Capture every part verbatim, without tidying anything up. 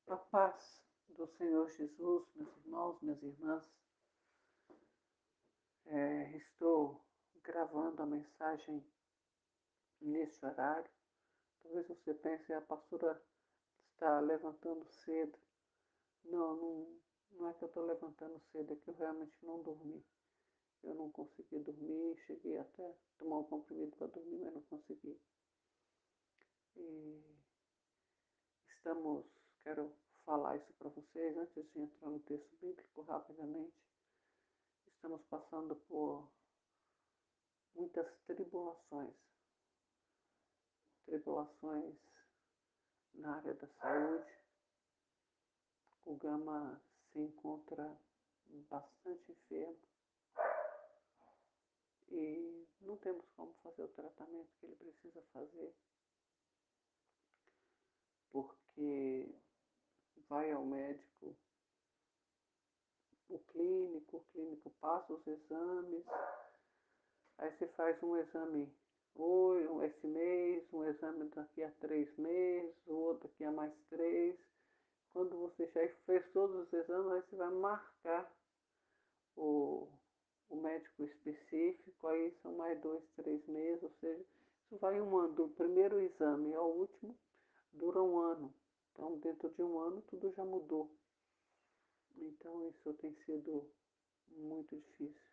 A paz do Senhor Jesus, meus irmãos, minhas irmãs. É, estou gravando a mensagem neste horário. Talvez você pense, a pastora está levantando cedo. Não, não, não é que eu estou levantando cedo, é que eu realmente não dormi. Eu não consegui dormir, cheguei até a tomar um comprimido para dormir, mas não consegui. E estamos, quero falar isso para vocês, antes de entrar no texto bíblico rapidamente. Estamos passando por muitas tribulações. Tribulações na área da saúde. O Gama se encontra bastante enfermo e não temos como fazer o tratamento que ele precisa fazer, porque vai ao médico, o clínico, o clínico passa os exames, aí você faz um exame hoje, esse mês, um exame daqui a três meses, o outro daqui a mais três. Quando você já fez todos os exames, aí você vai marcar o, o médico específico, aí são mais dois, três meses, ou seja, isso vai um ano, do primeiro exame ao último, dura um ano. Então, dentro de um ano, tudo já mudou. Então, isso tem sido muito difícil.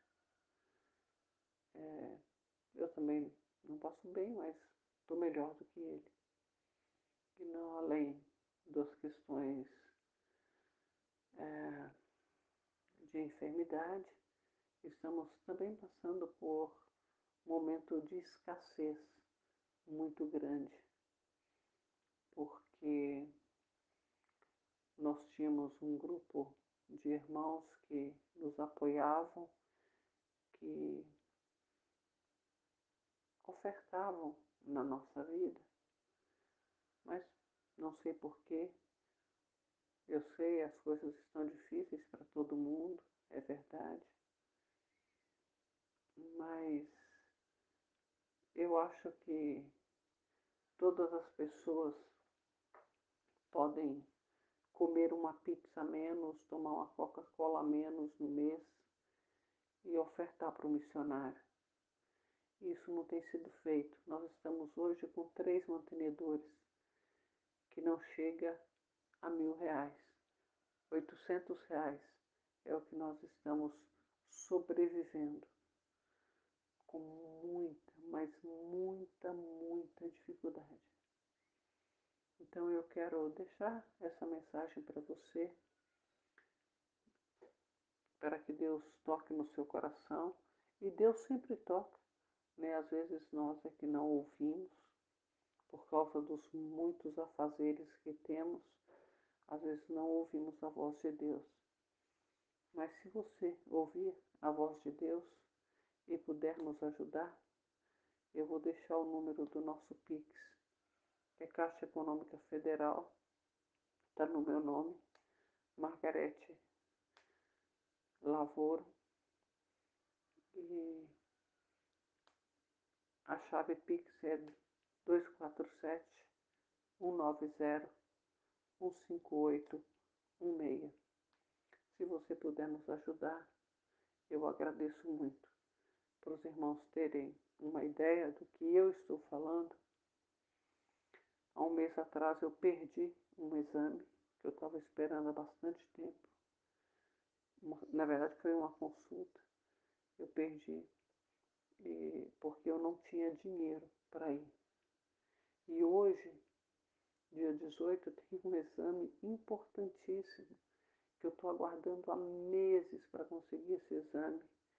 É, eu também não passo bem, mas estou melhor do que ele. E não além das questões é, de enfermidade, estamos também passando por um momento de escassez muito grande, porque nós tínhamos um grupo de irmãos que nos apoiavam, que ofertavam na nossa vida, mas não sei porquê. Eu sei, as coisas estão difíceis para todo mundo, é verdade, mas eu acho que todas as pessoas podem comer uma pizza a menos, tomar uma Coca-Cola a menos no mês e ofertar para o missionário. Isso não tem sido feito. Nós estamos hoje com três mantenedores, que não chega a mil reais. oitocentos reais é o que nós estamos sobrevivendo. Com muita, mas muita, muita dificuldade. Então eu quero deixar essa mensagem para você, para que Deus toque no seu coração. E Deus sempre toca, né? Às vezes nós é que não ouvimos, por causa dos muitos afazeres que temos, às vezes não ouvimos a voz de Deus. Mas se você ouvir a voz de Deus e puder nos ajudar, eu vou deixar o número do nosso Pix, que é Caixa Econômica Federal, está no meu nome, Margarete Lavoro, e a chave Pix é dois quatro sete, um nove zero, um cinco oito um seis. Se você puder nos ajudar, eu agradeço muito. Para os irmãos terem uma ideia do que eu estou falando, há um mês atrás eu perdi um exame que eu estava esperando há bastante tempo. Uma, na verdade foi uma consulta. Eu perdi e, porque eu não tinha dinheiro para ir. E hoje, dia dezoito, eu tenho um exame importantíssimo que eu estou aguardando há meses para conseguir esse exame,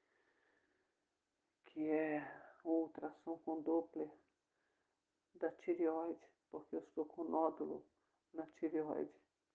que é o ultrassom com Doppler da tireoide, porque eu estou com nódulo na tireoide.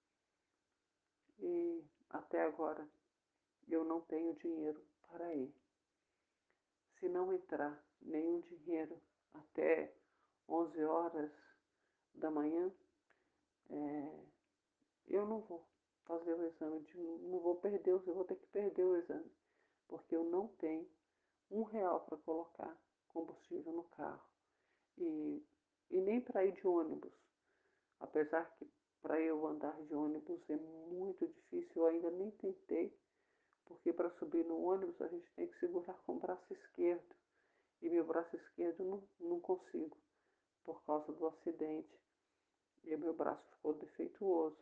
E até agora eu não tenho dinheiro para ir. Se não entrar nenhum dinheiro até onze horas da manhã, é, eu não vou fazer o exame, de, não vou perder, eu vou ter que perder o exame, porque eu não tenho um real para colocar combustível no carro. E, e nem para ir de ônibus, apesar que para eu andar de ônibus é muito difícil, eu ainda nem tentei, porque para subir no ônibus a gente tem que segurar com o braço esquerdo, e meu braço esquerdo não, não consigo, por causa do acidente, e meu braço ficou defeituoso.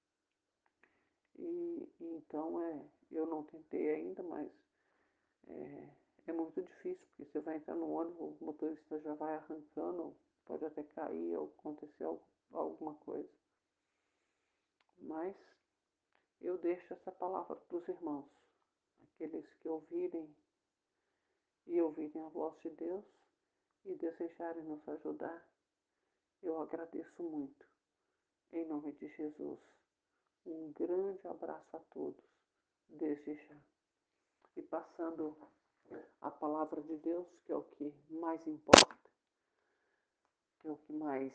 E então é, eu não tentei ainda, mas é, é muito difícil, porque você vai entrar no ônibus, o motorista já vai arrancando, pode até cair ou acontecer alguma coisa. Mas eu deixo essa palavra para os irmãos, aqueles que ouvirem e ouvirem a voz de Deus e desejarem nos ajudar. Eu agradeço muito. Em nome de Jesus. Um grande abraço a todos, desde já. E passando a palavra de Deus, que é o que mais importa, que é o que mais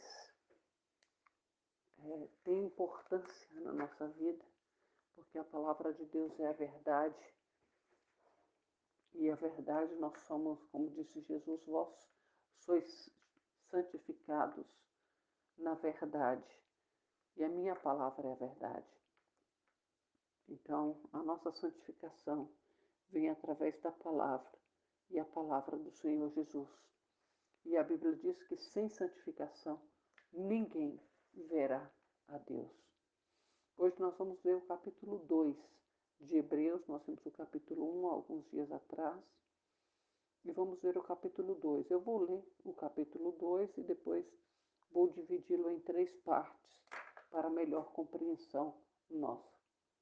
é, tem importância na nossa vida, porque a palavra de Deus é a verdade. E a verdade nós somos, como disse Jesus, vós sois santificados na verdade. E a minha palavra é a verdade. Então, a nossa santificação vem através da palavra e a palavra do Senhor Jesus. E a Bíblia diz que sem santificação ninguém verá a Deus. Hoje nós vamos ler o capítulo dois de Hebreus. Nós temos o capítulo um há alguns dias atrás. E vamos ver o capítulo dois. Eu vou ler o capítulo dois e depois vou dividi-lo em três partes para melhor compreensão nossa.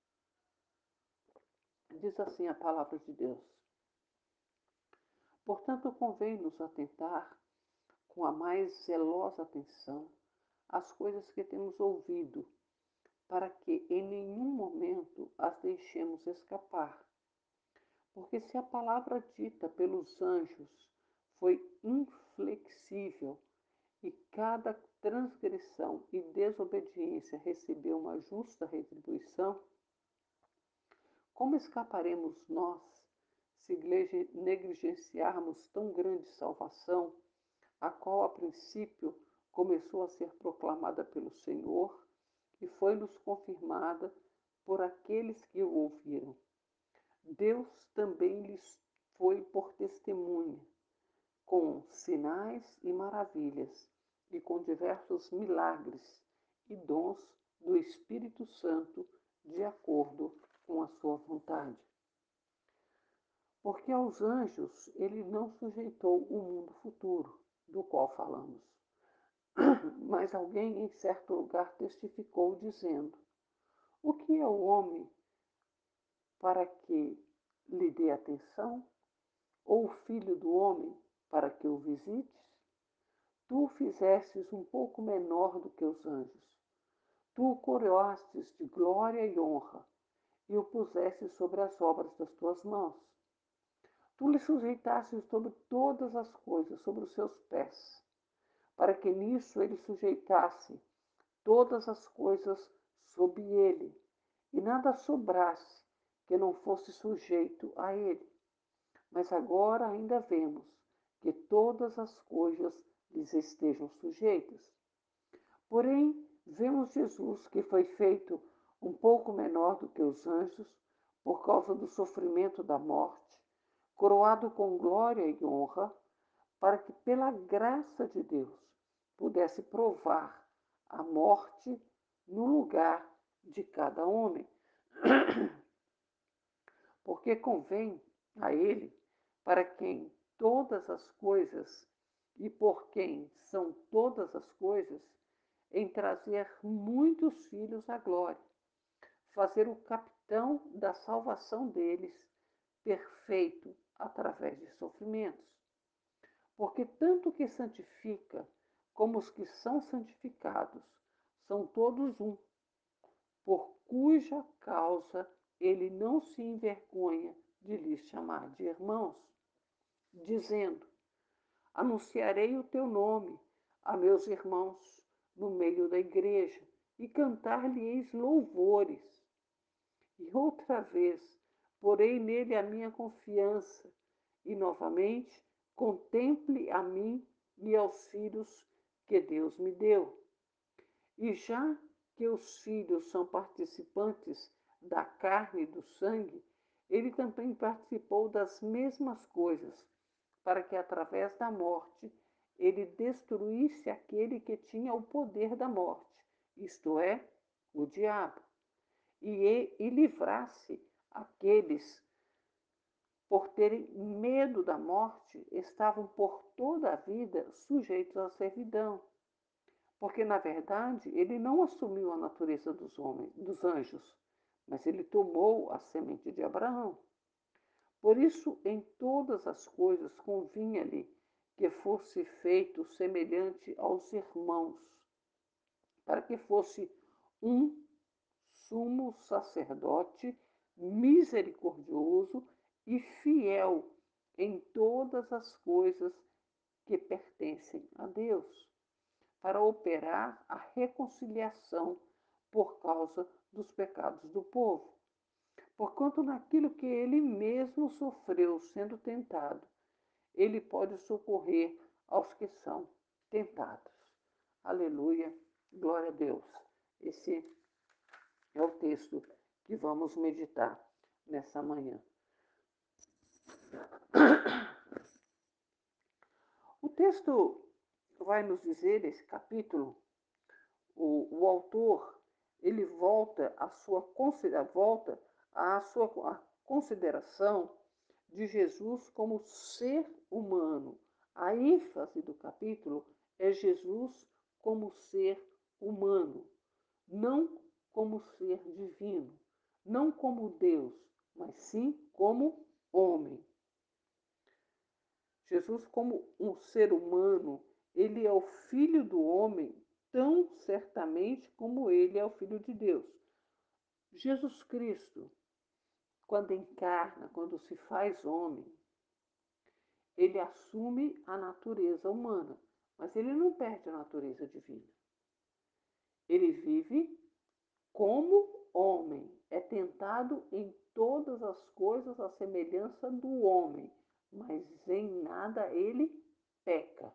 Diz assim a palavra de Deus. Portanto, convém-nos atentar com a mais zelosa atenção às coisas que temos ouvido, para que em nenhum momento as deixemos escapar. Porque se a palavra dita pelos anjos foi inflexível e cada transgressão e desobediência recebeu uma justa retribuição, como escaparemos nós se negligenciarmos tão grande salvação, a qual a princípio começou a ser proclamada pelo Senhor e foi-nos confirmada por aqueles que o ouviram? Deus também lhes foi por testemunha, com sinais e maravilhas, e com diversos milagres e dons do Espírito Santo, de acordo com a sua vontade. Porque aos anjos ele não sujeitou o mundo futuro, do qual falamos. Mas alguém em certo lugar testificou, dizendo: o que é o homem para que lhe dê atenção? Ou o filho do homem para que o visites? Tu o fizestes um pouco menor do que os anjos. Tu o coroastes de glória e honra, e o pusestes sobre as obras das tuas mãos. Tu lhe sujeitastes sobre todas as coisas, sobre os seus pés, para que nisso ele sujeitasse todas as coisas sob ele, e nada sobrasse que não fosse sujeito a ele. Mas agora ainda vemos que todas as coisas lhes estejam sujeitas. Porém, vemos Jesus, que foi feito um pouco menor do que os anjos, por causa do sofrimento da morte, coroado com glória e honra, para que pela graça de Deus pudesse provar a morte no lugar de cada homem. Porque convém a ele, para quem todas as coisas e por quem são todas as coisas, em trazer muitos filhos à glória, fazer o capitão da salvação deles perfeito através de sofrimentos. Porque tanto que santifica como os que são santificados são todos um, por cuja causa ele não se envergonha de lhes chamar de irmãos, dizendo: anunciarei o teu nome a meus irmãos no meio da igreja, e cantar-lhe-eis louvores. E outra vez porei nele a minha confiança, e novamente contemple a mim e aos filhos que Deus me deu. E já que os filhos são participantes da carne e do sangue, ele também participou das mesmas coisas, para que através da morte ele destruísse aquele que tinha o poder da morte, isto é, o diabo, e, e livrasse aqueles, por terem medo da morte, estavam por toda a vida sujeitos à servidão. Porque, na verdade, ele não assumiu a natureza dos homens, dos anjos, mas ele tomou a semente de Abraão. Por isso, em todas as coisas convinha-lhe que fosse feito semelhante aos irmãos, para que fosse um sumo sacerdote misericordioso e fiel em todas as coisas que pertencem a Deus, para operar a reconciliação por causa dos pecados do povo. Porquanto naquilo que ele mesmo sofreu sendo tentado, ele pode socorrer aos que são tentados. Aleluia, glória a Deus. Esse é o texto que vamos meditar nessa manhã. O texto vai nos dizer, esse capítulo, o, o autor, ele volta a sua volta a sua a consideração de Jesus como ser humano. A ênfase do capítulo é Jesus como ser humano, não como ser divino, não como Deus, mas sim como homem. Jesus, como um ser humano, ele é o filho do homem tão certamente como ele é o filho de Deus. Jesus Cristo, quando encarna, quando se faz homem, ele assume a natureza humana, mas ele não perde a natureza divina. Ele vive como homem, é tentado em todas as coisas à semelhança do homem, mas em nada ele peca.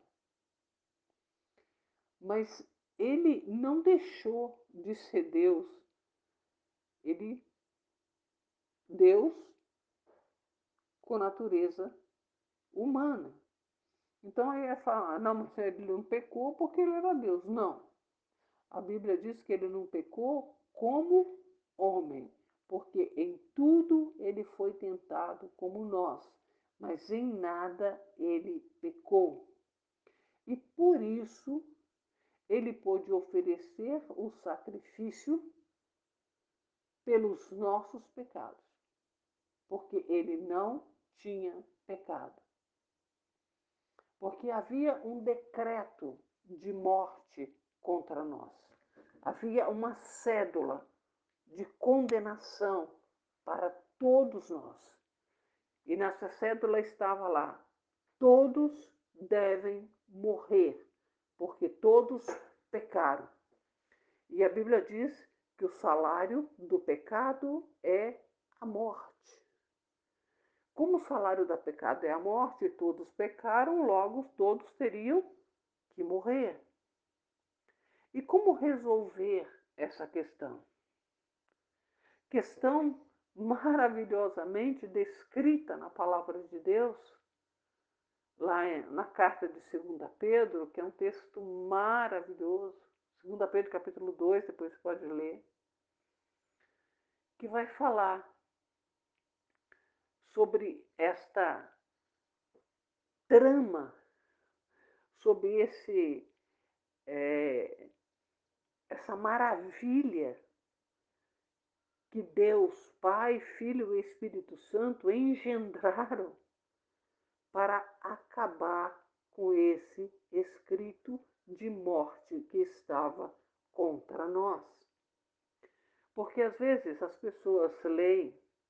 Mas ele não deixou de ser Deus. Ele, Deus com natureza humana. Então aí é falar, não, mas ele não pecou porque ele era Deus. Não. A Bíblia diz que ele não pecou como homem, porque em tudo ele foi tentado como nós, mas em nada ele pecou. E por isso ele pôde oferecer o sacrifício pelos nossos pecados, porque ele não tinha pecado. Porque havia um decreto de morte contra nós. Havia uma cédula de condenação para todos nós. E nessa cédula estava lá: todos devem morrer, porque todos pecaram. E a Bíblia diz que o salário do pecado é a morte. Como o salário do pecado é a morte, todos pecaram, logo todos teriam que morrer. E como resolver essa questão? Questão maravilhosamente descrita na palavra de Deus, lá na carta de segunda Pedro, que é um texto maravilhoso. segunda Pedro capítulo dois, depois você pode ler, que vai falar sobre esta trama, sobre esse, é, essa maravilha que Deus, Pai, Filho e Espírito Santo engendraram para acabar com esse escrito de morte que estava contra nós. Porque às vezes as pessoas leem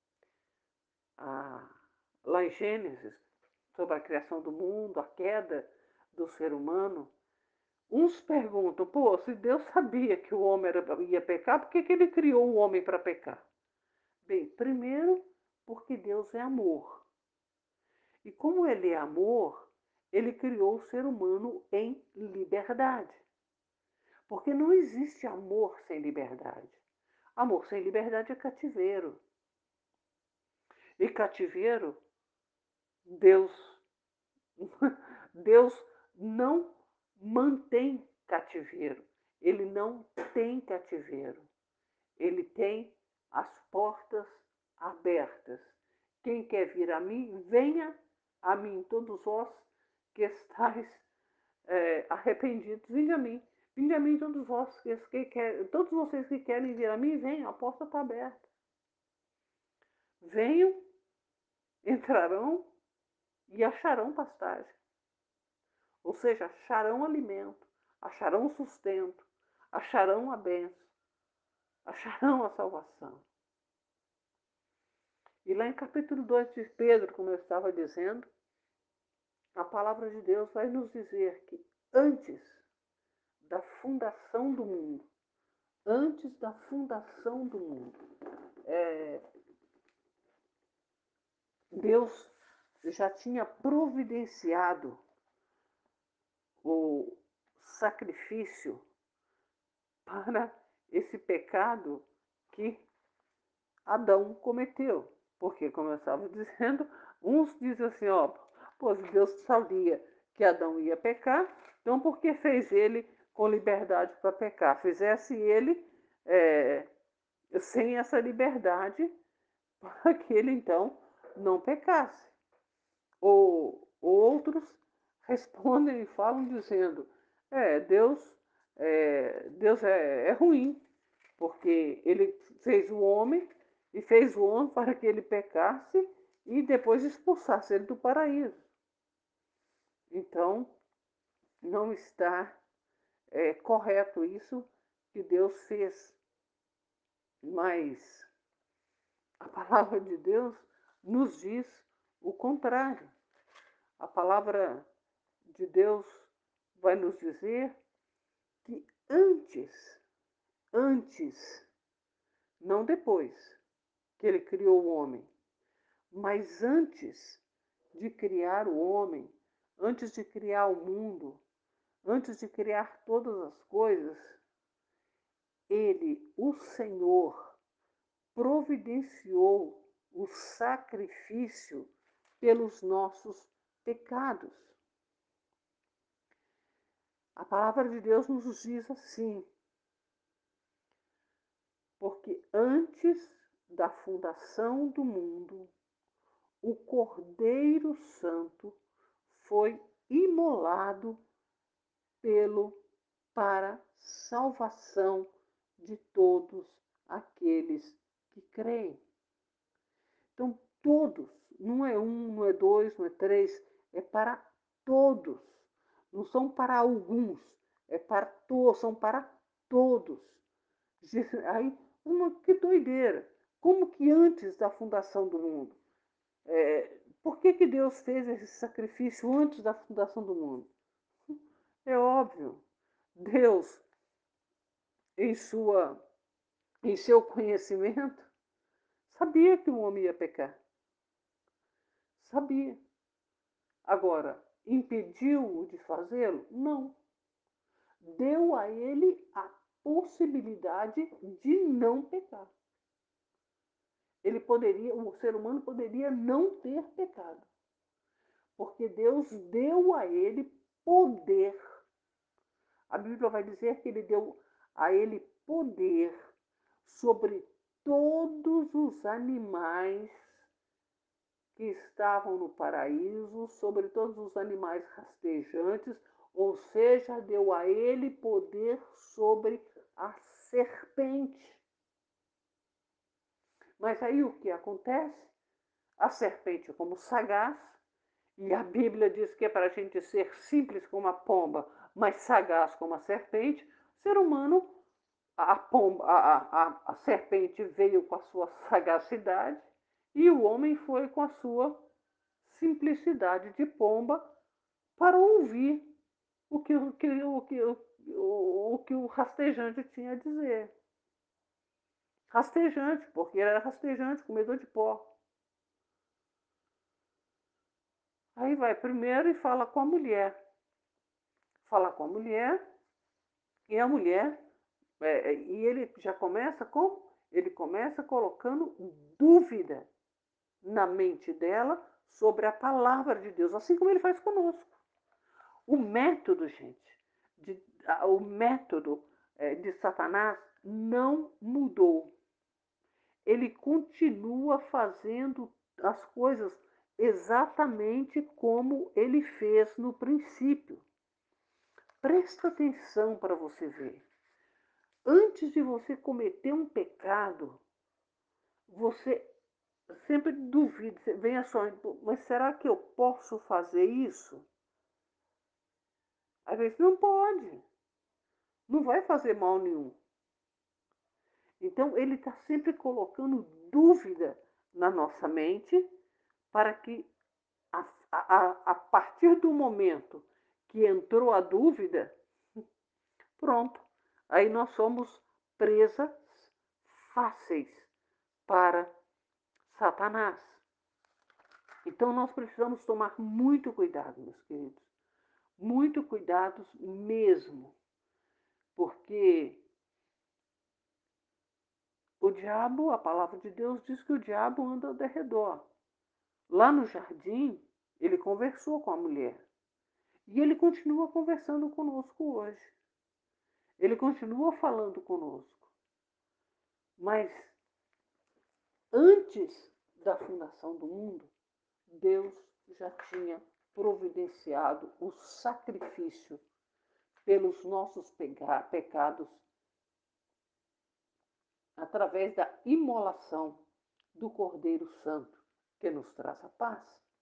ah, lá em Gênesis sobre a criação do mundo, a queda do ser humano. Uns perguntam, pô, se Deus sabia que o homem era, ia pecar, por que, que ele criou o homem para pecar? Bem, primeiro, porque Deus é amor. E como ele é amor, ele criou o ser humano em liberdade. Porque não existe amor sem liberdade. Amor sem liberdade é cativeiro. E cativeiro, Deus, Deus não mantém cativeiro. Ele não tem cativeiro. Ele tem as portas abertas. Quem quer vir a mim, venha a mim, todos vós que estáis é, arrependidos, vinde a mim. Vinde a mim, todos vós que, que quer, todos vocês que querem vir a mim, venham, a porta está aberta. Venham, entrarão e acharão pastagem. Ou seja, acharão alimento, acharão sustento, acharão a bênção, acharão a salvação. E lá em capítulo dois de Pedro, como eu estava dizendo, a palavra de Deus vai nos dizer que antes da fundação do mundo, antes da fundação do mundo, é, Deus já tinha providenciado o sacrifício para esse pecado que Adão cometeu. Porque, como eu estava dizendo, uns dizem assim, ó, pois Deus sabia que Adão ia pecar, então por que fez ele com liberdade para pecar? Fizesse ele é, sem essa liberdade para que ele então não pecasse. Ou outros respondem e falam dizendo, é, Deus, é, Deus é, é ruim, porque ele fez o homem e fez o homem para que ele pecasse e depois expulsasse ele do paraíso. Então, não está é, correto isso que Deus fez. Mas a palavra de Deus nos diz o contrário. A palavra de Deus vai nos dizer que antes, antes, não depois que ele criou o homem, mas antes de criar o homem, antes de criar o mundo, antes de criar todas as coisas, ele, o Senhor, providenciou o sacrifício pelos nossos pecados. A palavra de Deus nos diz assim, porque antes da fundação do mundo, o Cordeiro Santo foi imolado pelo para salvação de todos aqueles que creem. Então, todos, não é um, não é dois, não é três, é para todos. Não são para alguns, é para todos, são para todos. Aí, uma, que doideira. Como que antes da fundação do mundo? É, por que, que Deus fez esse sacrifício antes da fundação do mundo? É óbvio. Deus, em, sua, em seu conhecimento, sabia que o homem ia pecar. Sabia. Agora, impediu-o de fazê-lo? Não. Deu a ele a possibilidade de não pecar. Ele poderia, o ser humano poderia não ter pecado. Porque Deus deu a ele poder. A Bíblia vai dizer que ele deu a ele poder sobre todos os animais que estavam no paraíso, sobre todos os animais rastejantes, ou seja, deu a ele poder sobre a serpente. Mas aí o que acontece? A serpente, como sagaz, e a Bíblia diz que é para a gente ser simples como a pomba, mas sagaz como a serpente, o ser humano, a, pomba, a, a, a serpente veio com a sua sagacidade e o homem foi com a sua simplicidade de pomba para ouvir o que o, que, o, que, o, o que o rastejante tinha a dizer. Rastejante, porque ele era rastejante, comedor de pó. Aí vai primeiro e fala com a mulher. Fala com a mulher E a mulher, é, e ele já começa com, ele começa colocando dúvida na mente dela sobre a palavra de Deus, assim como ele faz conosco. O método, gente, de, o método é, de Satanás não mudou. Ele continua fazendo as coisas exatamente como ele fez no princípio. Presta atenção para você ver. Antes de você cometer um pecado, você sempre duvida, vem a sua, mas será que eu posso fazer isso? Às vezes não pode, não vai fazer mal nenhum. Então ele está sempre colocando dúvida na nossa mente para que a, a, a partir do momento que entrou a dúvida, pronto, aí nós somos presas fáceis para Satanás. Então nós precisamos tomar muito cuidado, meus queridos. Muito cuidado mesmo. Porque o diabo, a palavra de Deus diz que o diabo anda ao derredor. Lá no jardim, ele conversou com a mulher. E ele continua conversando conosco hoje. Ele continua falando conosco. Mas antes da fundação do mundo, Deus já tinha providenciado o sacrifício pelos nossos pecados através da imolação do Cordeiro Santo, que nos traz a paz.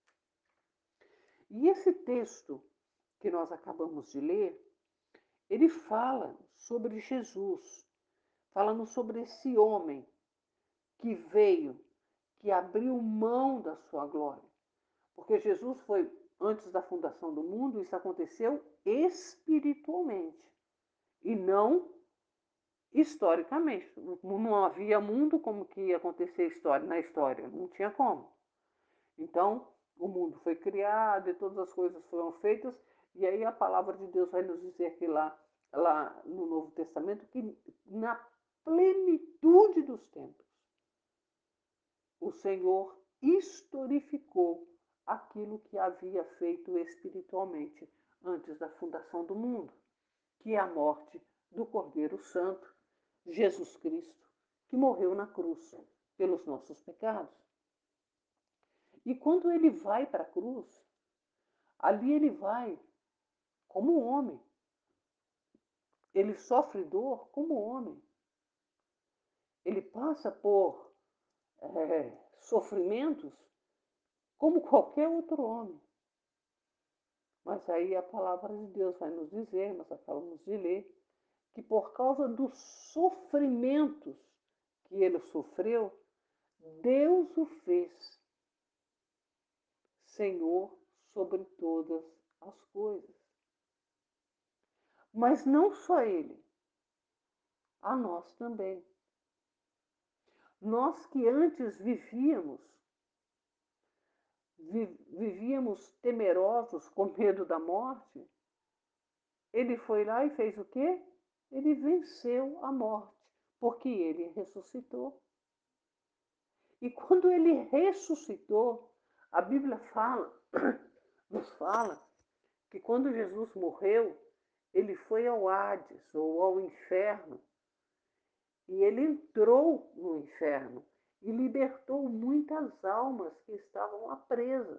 E esse texto que nós acabamos de ler, ele fala sobre Jesus, falando sobre esse homem que veio, que abriu mão da sua glória. Porque Jesus foi, antes da fundação do mundo, isso aconteceu espiritualmente e não historicamente. Não havia mundo como que ia acontecer história, na história, não tinha como. Então, o mundo foi criado e todas as coisas foram feitas, e aí a palavra de Deus vai nos dizer que lá, lá no Novo Testamento, que na plenitude dos tempos, o Senhor historificou aquilo que havia feito espiritualmente antes da fundação do mundo, que é a morte do Cordeiro Santo, Jesus Cristo, que morreu na cruz pelos nossos pecados. E quando ele vai para a cruz, ali ele vai como homem. Ele sofre dor como homem. Ele passa por é, sofrimentos como qualquer outro homem. Mas aí a palavra de Deus vai nos dizer, nós acabamos de ler, que por causa dos sofrimentos que ele sofreu, Deus o fez Senhor sobre todas as coisas. Mas não só ele, a nós também. Nós que antes vivíamos, vivíamos temerosos com medo da morte, ele foi lá e fez o quê? Ele venceu a morte, porque ele ressuscitou. E quando ele ressuscitou, a Bíblia fala, nos fala que quando Jesus morreu, ele foi ao Hades, ou ao inferno, e ele entrou no inferno e libertou muitas almas que estavam lá presas.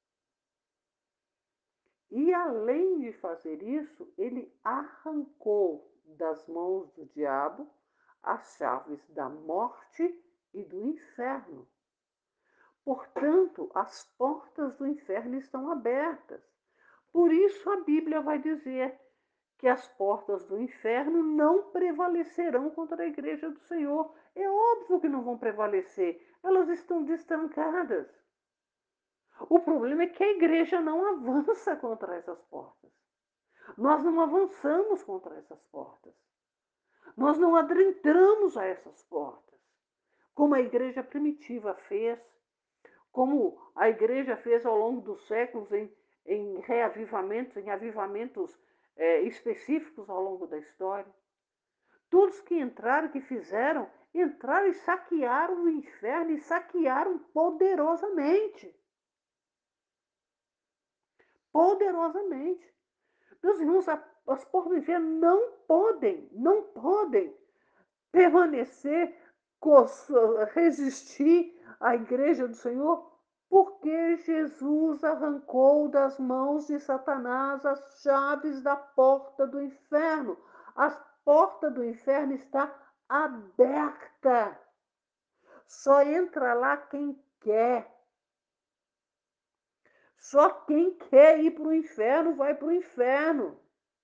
E além de fazer isso, ele arrancou das mãos do diabo as chaves da morte e do inferno. Portanto, as portas do inferno estão abertas. Por isso a Bíblia vai dizer que as portas do inferno não prevalecerão contra a igreja do Senhor. É óbvio que não vão prevalecer, elas estão destrancadas. O problema é que a igreja não avança contra essas portas. Nós não avançamos contra essas portas. Nós não adentramos a essas portas, como a igreja primitiva fez, como a igreja fez ao longo dos séculos em, em reavivamentos, em avivamentos é, específicos ao longo da história. Todos que entraram, que fizeram, entraram e saquearam o inferno e saquearam poderosamente. Poderosamente. Meus irmãos, as portas do inferno não podem, não podem permanecer, resistir à igreja do Senhor, porque Jesus arrancou das mãos de Satanás as chaves da porta do inferno. A porta do inferno está aberta. Só entra lá quem quer. Só quem quer ir para o inferno vai para o inferno.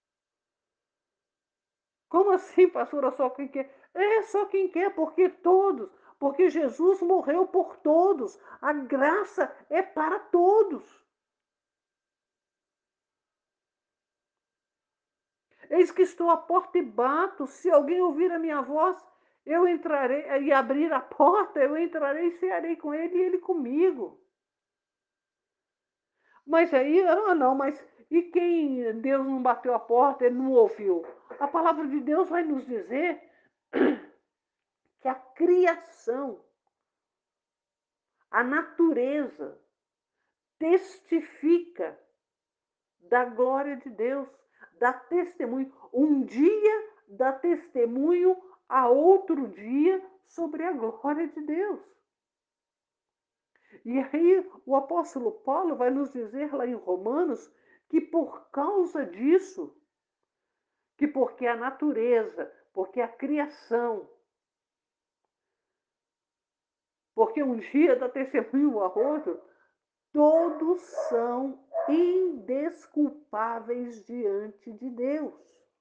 Como assim, pastora, só quem quer? É só quem quer, porque todos, porque Jesus morreu por todos. A graça é para todos. Eis que estou à porta e bato. Se alguém ouvir a minha voz, eu entrarei e abrir a porta, eu entrarei e cearei com ele e ele comigo. Mas aí, ah não, mas e quem Deus não bateu a porta, ele não ouviu? A palavra de Deus vai nos dizer que a criação, a natureza, testifica da glória de Deus, dá testemunho. Um dia dá testemunho a outro dia sobre a glória de Deus. E aí o apóstolo Paulo vai nos dizer lá em Romanos que por causa disso, que porque a natureza, porque a criação, porque um dia dá testemunho a outro, todos são indesculpáveis diante de Deus.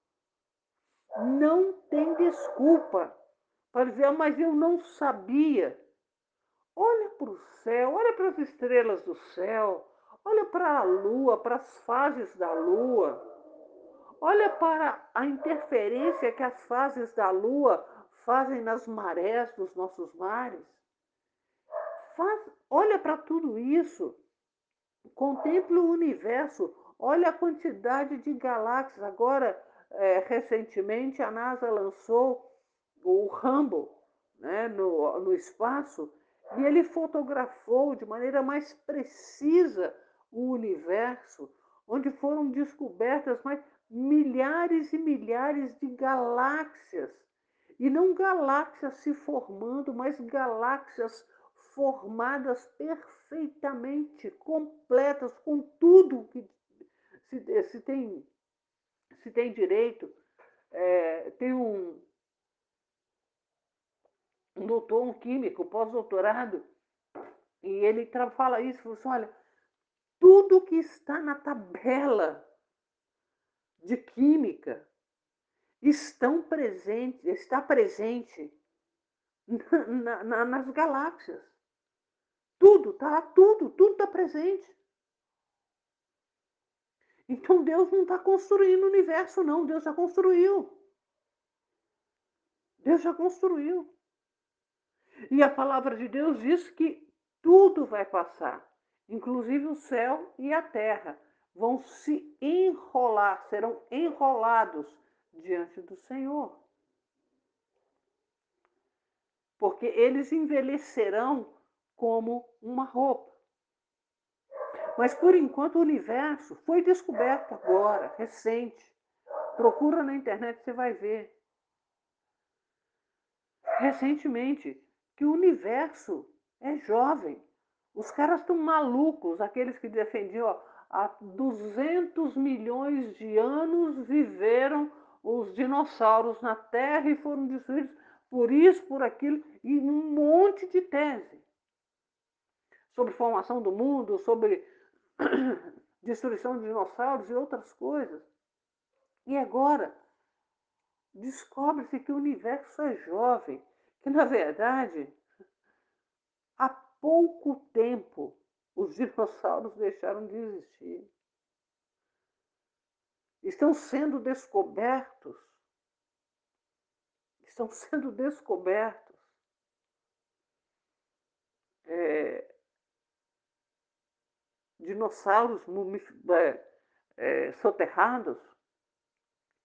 Não tem desculpa para dizer, mas eu não sabia. Olha para o céu, olha para as estrelas do céu, olha para a lua, para as fases da lua, olha para a interferência que as fases da lua fazem nas marés dos nossos mares. Faz, olha para tudo isso. Contemple o universo, olha a quantidade de galáxias. Agora, é, recentemente, a NASA lançou o Hubble, né, no, no espaço, e ele fotografou de maneira mais precisa o universo, onde foram descobertas mais milhares e milhares de galáxias. E não galáxias se formando, mas galáxias formadas perfeitamente, completas, com tudo que se, se, tem, se tem direito. É, tem um, um doutor, um químico, pós-doutorado, e ele fala isso, fala assim, olha, tudo que está na tabela de química estão presente, está presente na, na, nas galáxias. Tudo, tá lá, tudo, tudo está presente. Então Deus não está construindo o universo, não. Deus já construiu. Deus já construiu. E a palavra de Deus diz que tudo vai passar, inclusive o céu e a terra vão se enrolar, serão enrolados diante do Senhor. Porque eles envelhecerão como uma roupa. Mas por enquanto o universo foi descoberto agora, recente. Procura na internet, você vai ver. Recentemente, que o universo é jovem. Os caras estão malucos, aqueles que defendiam, ó, há duzentos milhões de anos viveram os dinossauros na Terra e foram destruídos por isso, por aquilo, e um monte de tese sobre formação do mundo, sobre destruição de dinossauros e outras coisas. E agora descobre-se que o universo é jovem, que na verdade há pouco tempo os dinossauros deixaram de existir. Estão sendo descobertos, estão sendo descobertos é, dinossauros é, é, soterrados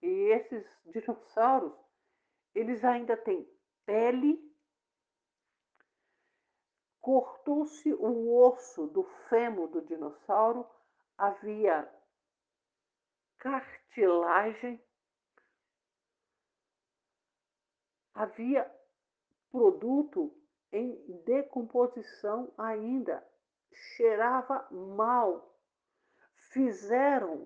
E esses dinossauros, eles ainda têm pele. Cortou-se o osso do fêmur do dinossauro, havia cartilagem, havia produto em decomposição ainda, cheirava mal. Fizeram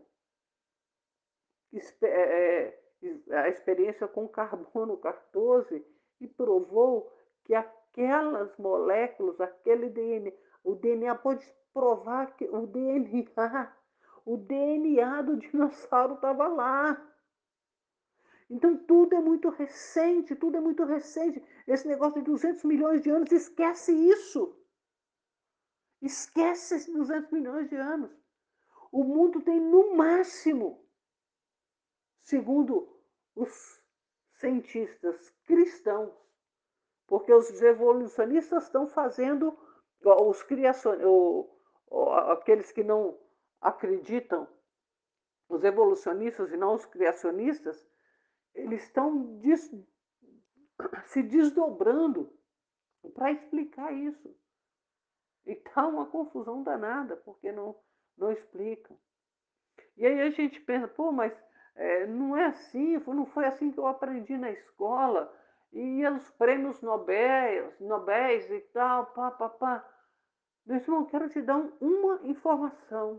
a experiência com carbono quatorze e provou que aquelas moléculas, aquele D N A, o D N A pode provar que o D N A, o D N A do dinossauro estava lá. Então tudo é muito recente, tudo é muito recente. Esse negócio de duzentos milhões de anos, esquece isso. Esquece esses duzentos milhões de anos. O mundo tem no máximo, segundo os cientistas cristãos, porque os evolucionistas estão fazendo, os criacionistas, aqueles que não acreditam, os evolucionistas e não os criacionistas, eles estão des, se desdobrando para explicar isso. E está uma confusão danada, porque não, não explicam. E aí a gente pensa, pô, mas é, não é assim, não foi assim que eu aprendi na escola. E os prêmios Nobel, Nobéis e tal, pá, pá, pá. Meu irmão, quero te dar uma informação.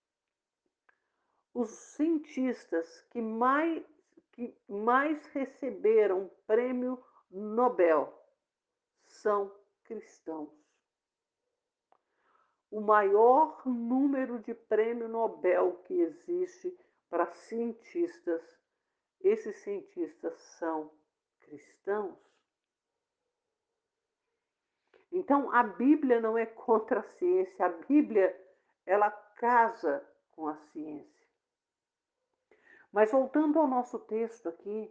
Os cientistas que mais, que mais receberam prêmio Nobel são cristãos. O maior número de prêmio Nobel que existe para cientistas, esses cientistas são cristãos. Então, a Bíblia não é contra a ciência, a Bíblia, ela casa com a ciência. Mas voltando ao nosso texto aqui,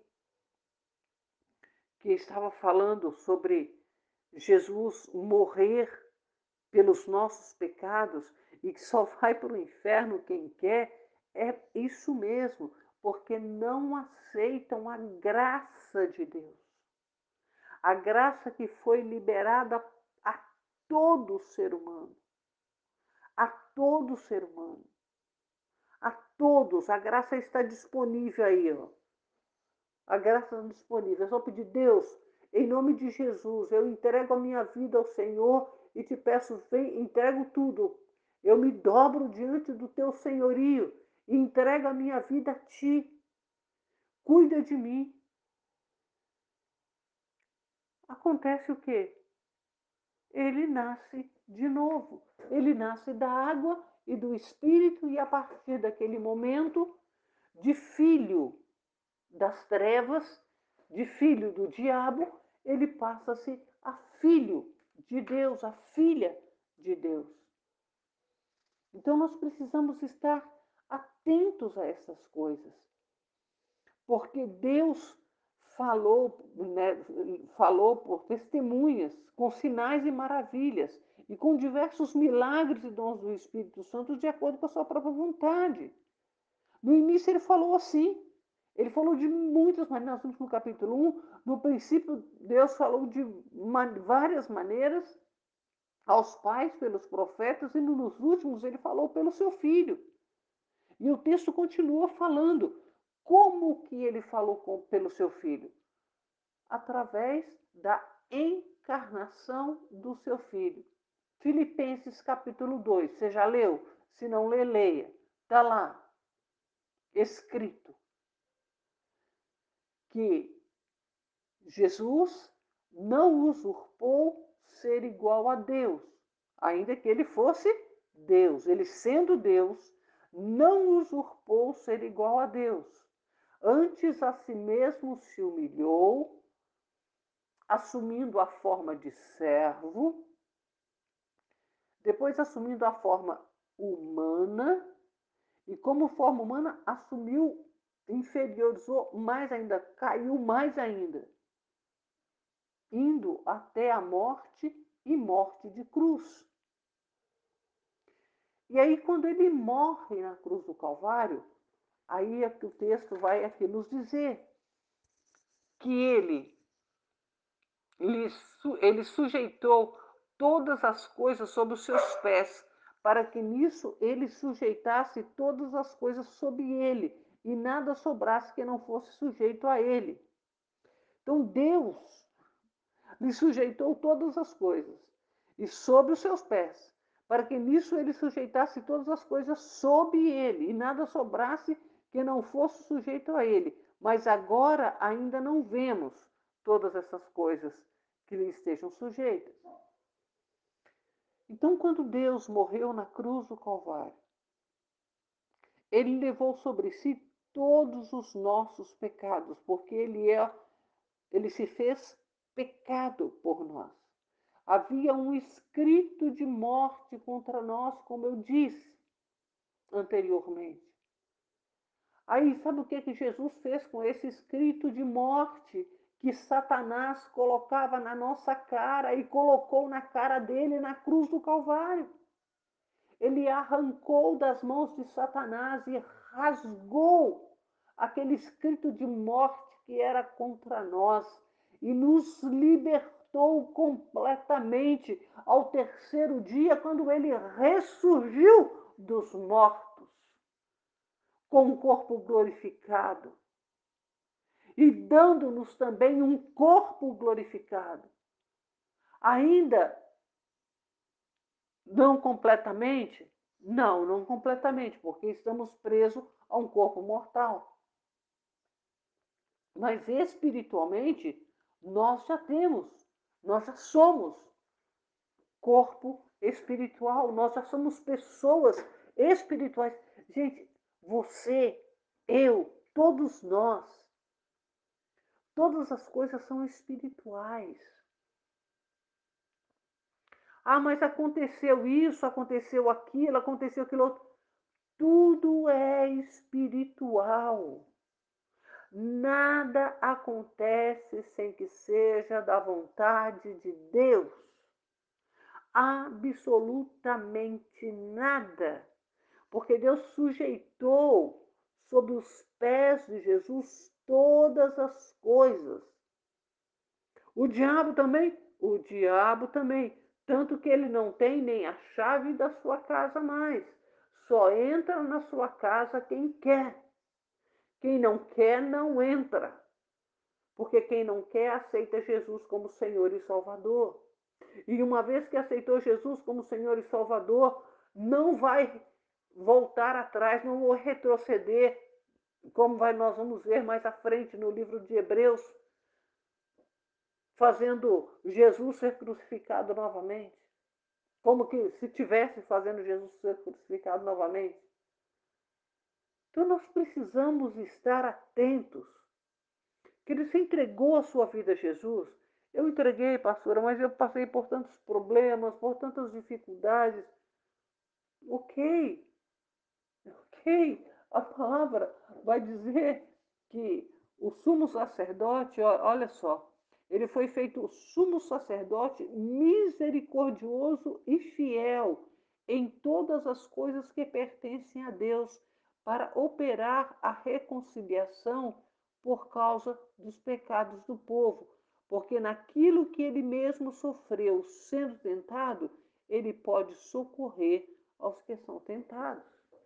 que estava falando sobre Jesus morrer pelos nossos pecados e que só vai para o inferno quem quer, é isso mesmo, porque não aceitam a graça de Deus. A graça que foi liberada a todo ser humano. A todo ser humano. A todos. A graça está disponível aí, ó. A graça está disponível. É só pedir, Deus, em nome de Jesus, eu entrego a minha vida ao Senhor e te peço, vem, entrego tudo. Eu me dobro diante do teu senhorio e entrego a minha vida a ti. Cuida de mim. Acontece o quê? Ele nasce de novo. Ele nasce da água e do Espírito e a partir daquele momento, de filho das trevas, de filho do diabo, ele passa-se a filho de Deus, a filha de Deus. Então nós precisamos estar atentos a essas coisas. Porque Deus falou, né, falou por testemunhas, com sinais e maravilhas, e com diversos milagres e dons do Espírito Santo, de acordo com a sua própria vontade. No início ele falou assim, ele falou de muitas maneiras, nós estamos no capítulo um, no princípio Deus falou de várias maneiras aos pais pelos profetas, e nos últimos ele falou pelo seu filho. E o texto continua falando. Como que ele falou com, pelo seu filho? Através da encarnação do seu filho. Filipenses capítulo dois, você já leu? Se não lê, leia. Está lá, escrito, que Jesus não usurpou ser igual a Deus, ainda que ele fosse Deus. Ele sendo Deus, não usurpou ser igual a Deus. Antes a si mesmo se humilhou, assumindo a forma de servo, depois assumindo a forma humana, e como forma humana assumiu, inferiorizou mais ainda, caiu mais ainda, indo até a morte e morte de cruz. E aí quando ele morre na cruz do Calvário, Aí é que o texto vai aqui nos dizer que ele, ele, ele sujeitou todas as coisas sob os seus pés, para que nisso ele sujeitasse todas as coisas sob ele, e nada sobrasse que não fosse sujeito a ele. Então Deus lhe sujeitou todas as coisas, e sob os seus pés, para que nisso ele sujeitasse todas as coisas sob ele, e nada sobrasse que não fosse sujeito a ele. Mas agora ainda não vemos todas essas coisas que lhe estejam sujeitas. Então, quando Deus morreu na cruz do Calvário, ele levou sobre si todos os nossos pecados, porque ele é, ele se fez pecado por nós. Havia um escrito de morte contra nós, como eu disse anteriormente. Aí, sabe o que, que Jesus fez com esse escrito de morte que Satanás colocava na nossa cara e colocou na cara dele na cruz do Calvário? Ele arrancou das mãos de Satanás e rasgou aquele escrito de morte que era contra nós e nos libertou completamente ao terceiro dia, quando ele ressurgiu dos mortos com um corpo glorificado e dando-nos também um corpo glorificado. Ainda não completamente? Não, não completamente, porque estamos presos a um corpo mortal. Mas espiritualmente, nós já temos, nós já somos corpo espiritual, nós já somos pessoas espirituais. Gente, você, eu, todos nós, todas as coisas são espirituais. Ah, mas aconteceu isso, aconteceu aquilo, aconteceu aquilo outro. Tudo é espiritual. Nada acontece sem que seja da vontade de Deus. Absolutamente nada. Porque Deus sujeitou sob os pés de Jesus todas as coisas. O diabo também? O diabo também. Tanto que ele não tem nem a chave da sua casa mais. Só entra na sua casa quem quer. Quem não quer, não entra. Porque quem não quer, aceita Jesus como Senhor e Salvador. E uma vez que aceitou Jesus como Senhor e Salvador, não vai voltar atrás, não vai retroceder, como vai, nós vamos ver mais à frente no livro de Hebreus, fazendo Jesus ser crucificado novamente. Como que se tivesse fazendo Jesus ser crucificado novamente. Então nós precisamos estar atentos. Que ele se entregou a sua vida a Jesus. Eu entreguei, pastora, mas eu passei por tantos problemas, por tantas dificuldades. Ok, ok. A palavra vai dizer que o sumo sacerdote, olha só, ele foi feito o sumo sacerdote misericordioso e fiel em todas as coisas que pertencem a Deus, para operar a reconciliação por causa dos pecados do povo. Porque naquilo que ele mesmo sofreu sendo tentado, ele pode socorrer aos que são tentados.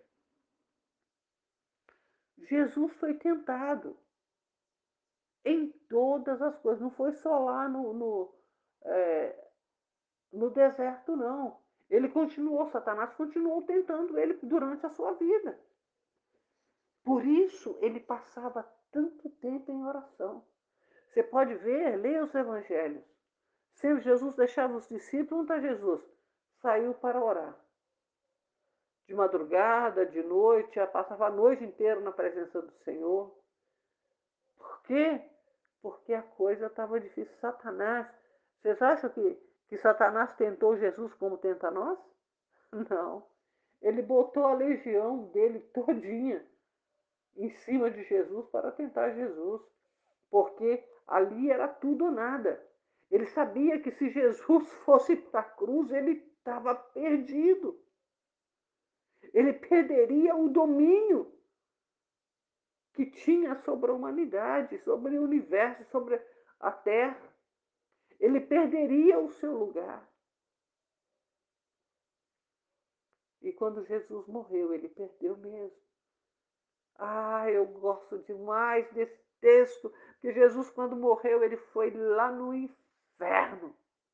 Jesus foi tentado em todas as coisas, não foi só lá no, no, é, no deserto, não. Ele continuou, Satanás continuou tentando ele durante a sua vida. Por isso ele passava tanto tempo em oração. Você pode ver, leia os evangelhos. Sempre Jesus deixava os discípulos, onde está Jesus? Saiu para orar. De madrugada, de noite, passava a noite inteira na presença do Senhor. Por quê? Porque a coisa estava difícil. Satanás, vocês acham que, que Satanás tentou Jesus como tenta nós? Não. Ele botou a legião dele todinha em cima de Jesus para tentar Jesus. Porque ali era tudo ou nada. Ele sabia que se Jesus fosse para a cruz, ele estava perdido. Ele perderia o domínio que tinha sobre a humanidade, sobre o universo, sobre a terra. Ele perderia o seu lugar. E quando Jesus morreu, ele perdeu mesmo. Ah, eu gosto demais desse texto, porque Jesus, quando morreu, ele foi lá no inferno.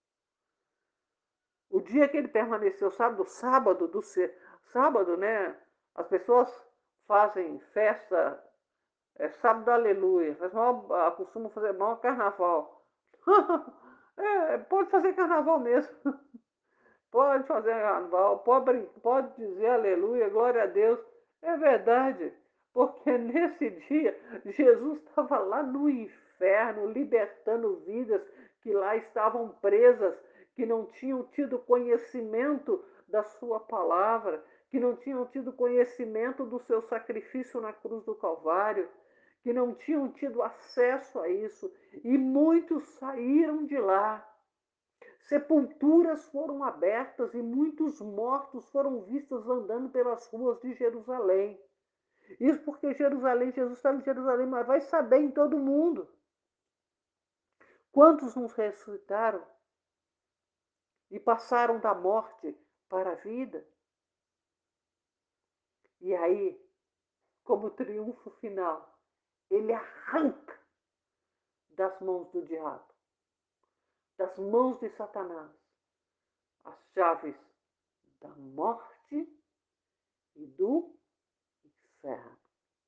O dia que ele permaneceu, sábado, sábado do sábado, né? As pessoas fazem festa, é sábado aleluia, faz maior, costumam fazer maior carnaval. É, pode fazer carnaval mesmo. Pode fazer carnaval, pode, pode dizer aleluia, glória a Deus. É verdade, porque nesse dia Jesus estava lá no inferno, libertando vidas que lá estavam presas, que não tinham tido conhecimento da sua palavra, que não tinham tido conhecimento do seu sacrifício na cruz do Calvário, que não tinham tido acesso a isso, e muitos saíram de lá. Sepulturas foram abertas e muitos mortos foram vistos andando pelas ruas de Jerusalém. Isso porque Jerusalém, Jesus está em Jerusalém, mas vai saber em todo mundo. Quantos nos ressuscitaram e passaram da morte para a vida? E aí, como triunfo final, ele arranca das mãos do diabo, das mãos de Satanás, as chaves da morte e do inferno.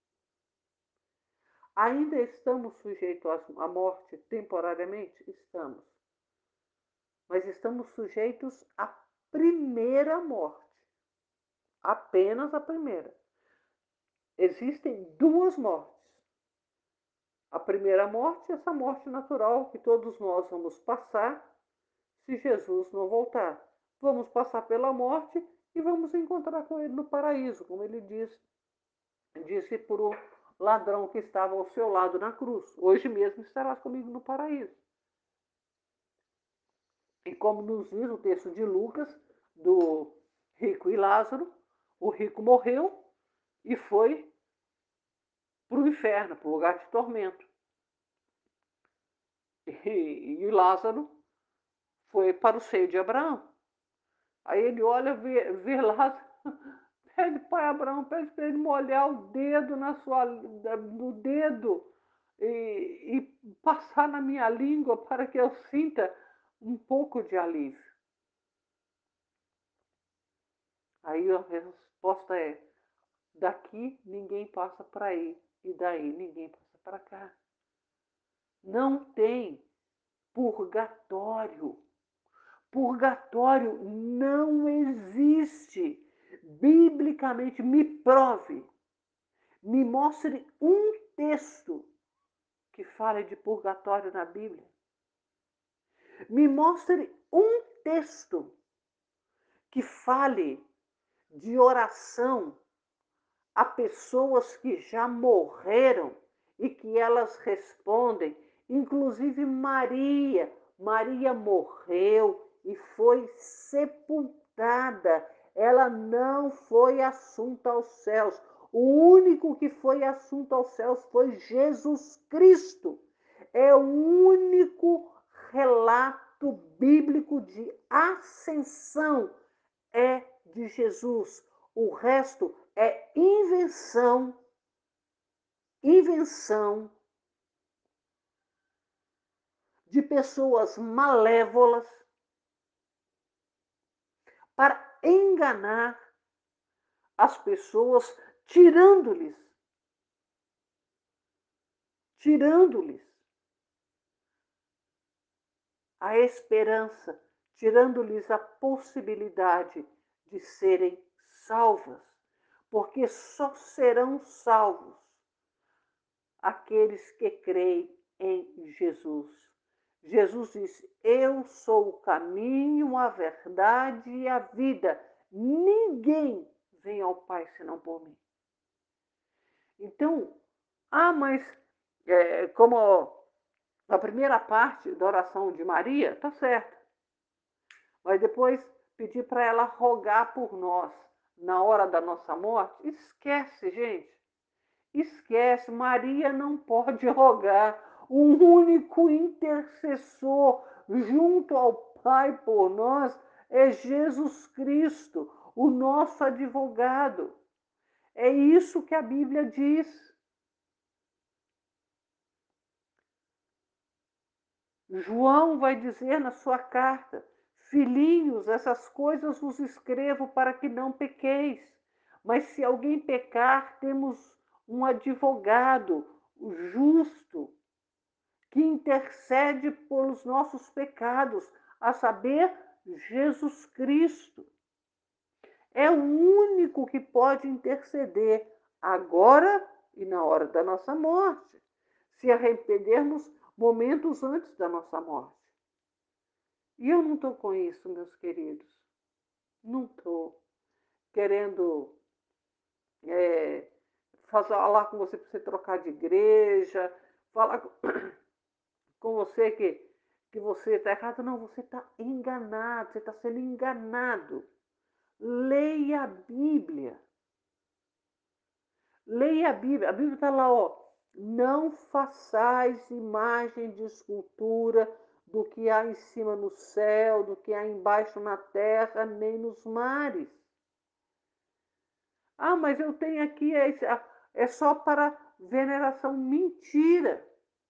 Ainda estamos sujeitos à morte temporariamente? Estamos. Mas estamos sujeitos à primeira morte. Apenas a primeira. Existem duas mortes. A primeira morte é essa morte natural que todos nós vamos passar se Jesus não voltar. Vamos passar pela morte e vamos encontrar com ele no paraíso, como ele disse, disse para o ladrão que estava ao seu lado na cruz. Hoje mesmo estarás comigo no paraíso. E como nos diz o texto de Lucas, do rico e Lázaro, o rico morreu e foi para o inferno, para o lugar de tormento. E, e Lázaro foi para o seio de Abraão. Aí ele olha, vê, vê Lázaro, pede pai Abraão, pede para ele molhar o dedo na sua, no dedo e, e passar na minha língua para que eu sinta um pouco de alívio. Aí a resposta é: daqui ninguém passa para aí e daí ninguém passa para cá. Não tem purgatório. Purgatório não existe. Biblicamente, me prove, me mostre um texto que fale de purgatório na Bíblia. Me mostre um texto que fale de oração a pessoas que já morreram e que elas respondem. Inclusive Maria. Maria morreu e foi sepultada. Ela não foi assunta aos céus. O único que foi assunto aos céus foi Jesus Cristo. É o único relato bíblico de ascensão é de Jesus. O resto é invenção, invenção de pessoas malévolas para enganar as pessoas, tirando-lhes, tirando-lhes a esperança, tirando-lhes a possibilidade de serem salvas, porque só serão salvos aqueles que creem em Jesus. Jesus disse: eu sou o caminho, a verdade e a vida. Ninguém vem ao Pai senão por mim. Então, ah, mas é, como a primeira parte da oração de Maria, tá certo. Mas depois pedir para ela rogar por nós na hora da nossa morte, esquece, gente. Esquece, Maria não pode rogar. O único intercessor junto ao Pai por nós é Jesus Cristo, o nosso advogado. É isso que a Bíblia diz. João vai dizer na sua carta: filhinhos, essas coisas vos escrevo para que não pequeis. Mas se alguém pecar, temos um advogado justo que intercede pelos nossos pecados, a saber, Jesus Cristo. É o único que pode interceder agora e na hora da nossa morte, se arrependermos momentos antes da nossa morte. E eu não estou com isso, meus queridos. Não estou querendo é, falar com você para você trocar de igreja, falar com você que, que você está errado. Não, você está enganado, você está sendo enganado. Leia a Bíblia. Leia a Bíblia. A Bíblia está lá, ó. Não façais imagem de escultura do que há em cima no céu, do que há embaixo na terra, nem nos mares. Ah, mas eu tenho aqui, é, é só para veneração. Mentira.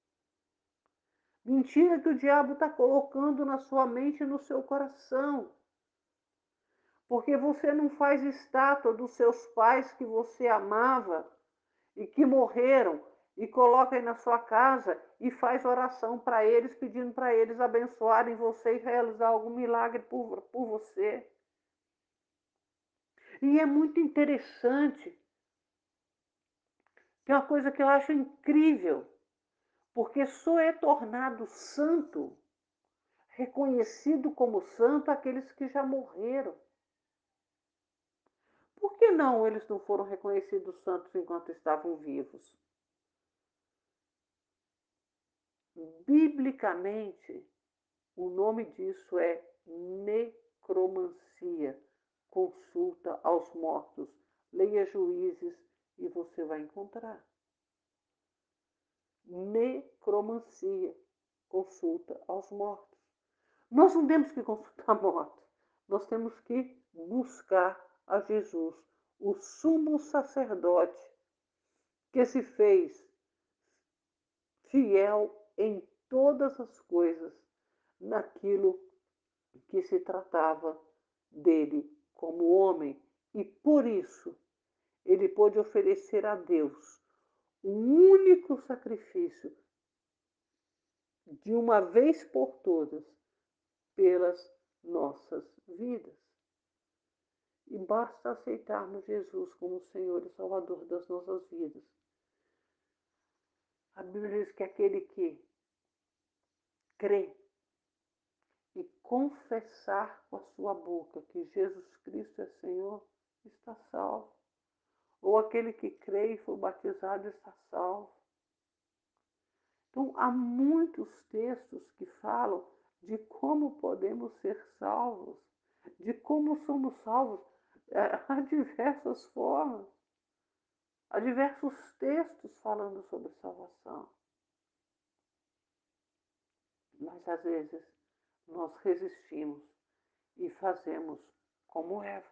Mentira que o diabo está colocando na sua mente e no seu coração. Porque você não faz estátua dos seus pais que você amava e que morreram, e coloca aí na sua casa e faz oração para eles, pedindo para eles abençoarem você e realizar algum milagre por, por você. E é muito interessante, que é uma coisa que eu acho incrível, porque só é tornado santo, reconhecido como santo, aqueles que já morreram. Por que não eles não foram reconhecidos santos enquanto estavam vivos? Biblicamente, o nome disso é necromancia, consulta aos mortos. Leia Juízes e você vai encontrar. Necromancia, consulta aos mortos. Nós não temos que consultar mortos, nós temos que buscar a Jesus, o sumo sacerdote, que se fez fiel em todas as coisas, naquilo que se tratava dele como homem. E por isso ele pôde oferecer a Deus um único sacrifício, de uma vez por todas, pelas nossas vidas. E basta aceitarmos Jesus como Senhor e Salvador das nossas vidas. A Bíblia diz que aquele que crê e confessar com a sua boca que Jesus Cristo é Senhor, está salvo. Ou aquele que crê e foi batizado está salvo. Então, há muitos textos que falam de como podemos ser salvos, de como somos salvos. Há diversas formas. Há diversos textos falando sobre salvação. Mas, às vezes, nós resistimos e fazemos como Eva.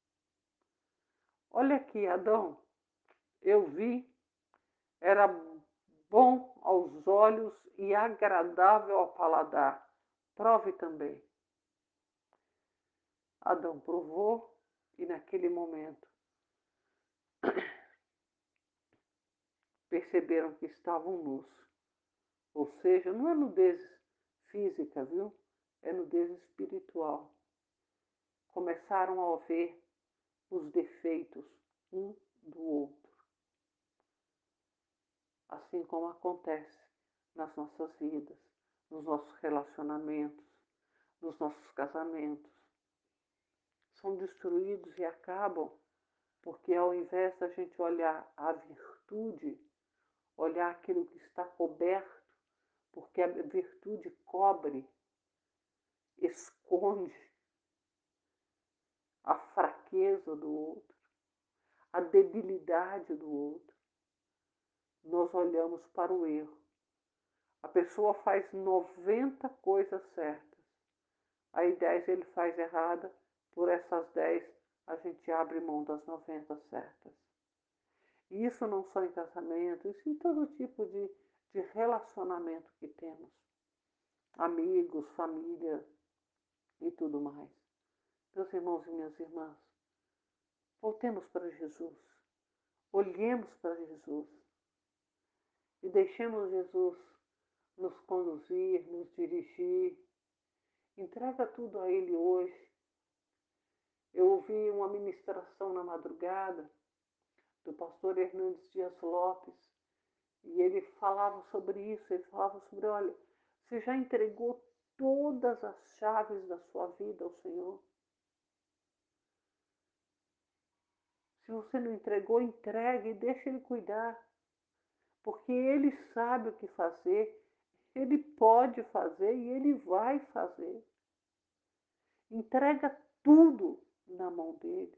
Olha aqui, Adão, eu vi, era bom aos olhos e agradável ao paladar. Prove também. Adão provou e naquele momento perceberam que estavam nus. Ou seja, não é nudez física, viu? É nudez espiritual. Começaram a ver os defeitos um do outro. Assim como acontece nas nossas vidas, nos nossos relacionamentos, nos nossos casamentos. São destruídos e acabam porque, ao invés da gente olhar a virtude, olhar aquilo que está coberto, porque a virtude cobre, esconde a fraqueza do outro, a debilidade do outro. nós olhamos para o erro. A pessoa faz noventa coisas certas, aí dez ele faz errada, por essas dez a gente abre mão das noventa certas. E isso não só em casamento, isso em todo tipo de, de relacionamento que temos. Amigos, família e tudo mais. Meus irmãos e minhas irmãs, voltemos para Jesus. Olhemos para Jesus. E deixemos Jesus nos conduzir, nos dirigir. Entrega tudo a Ele hoje. Eu ouvi uma ministração na madrugada do pastor Hernandes Dias Lopes, e ele falava sobre isso, ele falava sobre, olha, você já entregou todas as chaves da sua vida ao Senhor? Se você não entregou, entregue e deixe Ele cuidar, porque Ele sabe o que fazer, Ele pode fazer e Ele vai fazer. Entrega tudo na mão dEle.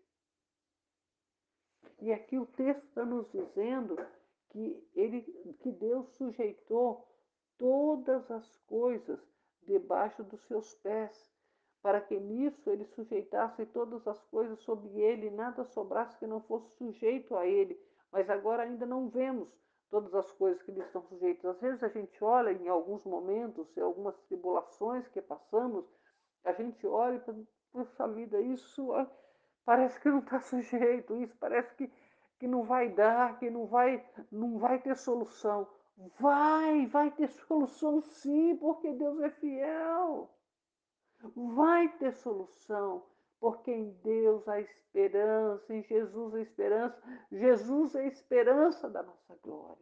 E aqui o texto está nos dizendo que, ele, que Deus sujeitou todas as coisas debaixo dos seus pés, para que nisso ele sujeitasse todas as coisas sobre ele, e nada sobrasse que não fosse sujeito a ele. Mas agora ainda não vemos todas as coisas que lhe estão sujeitas. Às vezes a gente olha em alguns momentos, em algumas tribulações que passamos, a gente olha e pensa, puxa vida, isso parece que não está sujeito, isso parece que, que não vai dar, que não vai, não vai ter solução. Vai, vai ter solução sim, porque Deus é fiel. Vai ter solução, porque em Deus há esperança, em Jesus há esperança. Jesus é a esperança da nossa glória.